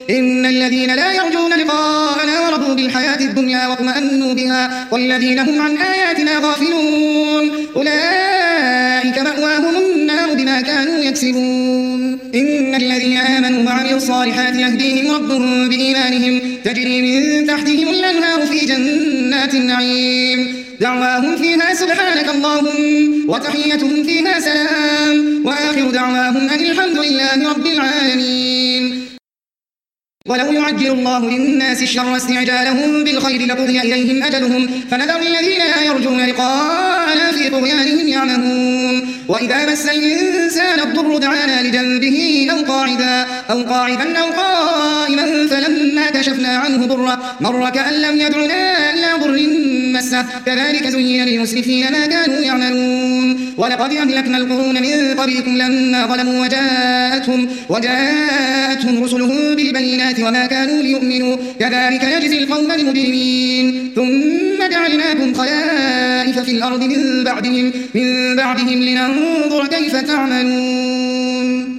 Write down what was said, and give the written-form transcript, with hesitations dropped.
إن الذين لا يرجون لقاءنا ورضوا بالحياة الدنيا واطمأنوا بها والذين هم عن آياتنا غافلون أولئك مأواهم النار بما كانوا يكسبون. إن الذين آمنوا وعملوا الصالحات يهديهم ربهم بإيمانهم تجري من تحتهم الأنهار في جنات النعيم دعواهم فيها سبحانك اللهم وتحيتهم فيها سلام وآخر دعواهم أن الحمد لله رب العالمين. ولو يعجل الله للناس الشر استعجالهم بالخير لقضي إليهم أجلهم فنذر الذين لا يرجون لقاءنا في طغيانهم يعمهون. وإذا مس الإنسان الضر دعانا لجنبه أو قاعدا أو قائما فلما كشفنا عنه ضره مر كأن لم يدعنا إلى ضر مسه كذلك زين للمسرفين ما كانوا يعملون. ولقد أهلكنا القرون من قبلكم لما ظلموا وجاءتهم رسلهم بالبينات وما كانوا ليؤمنوا كذلك نجزي القوم المجرمين. ثم جعلناكم خلائف في الأرض من بعدهم لننظر كيف تعملون.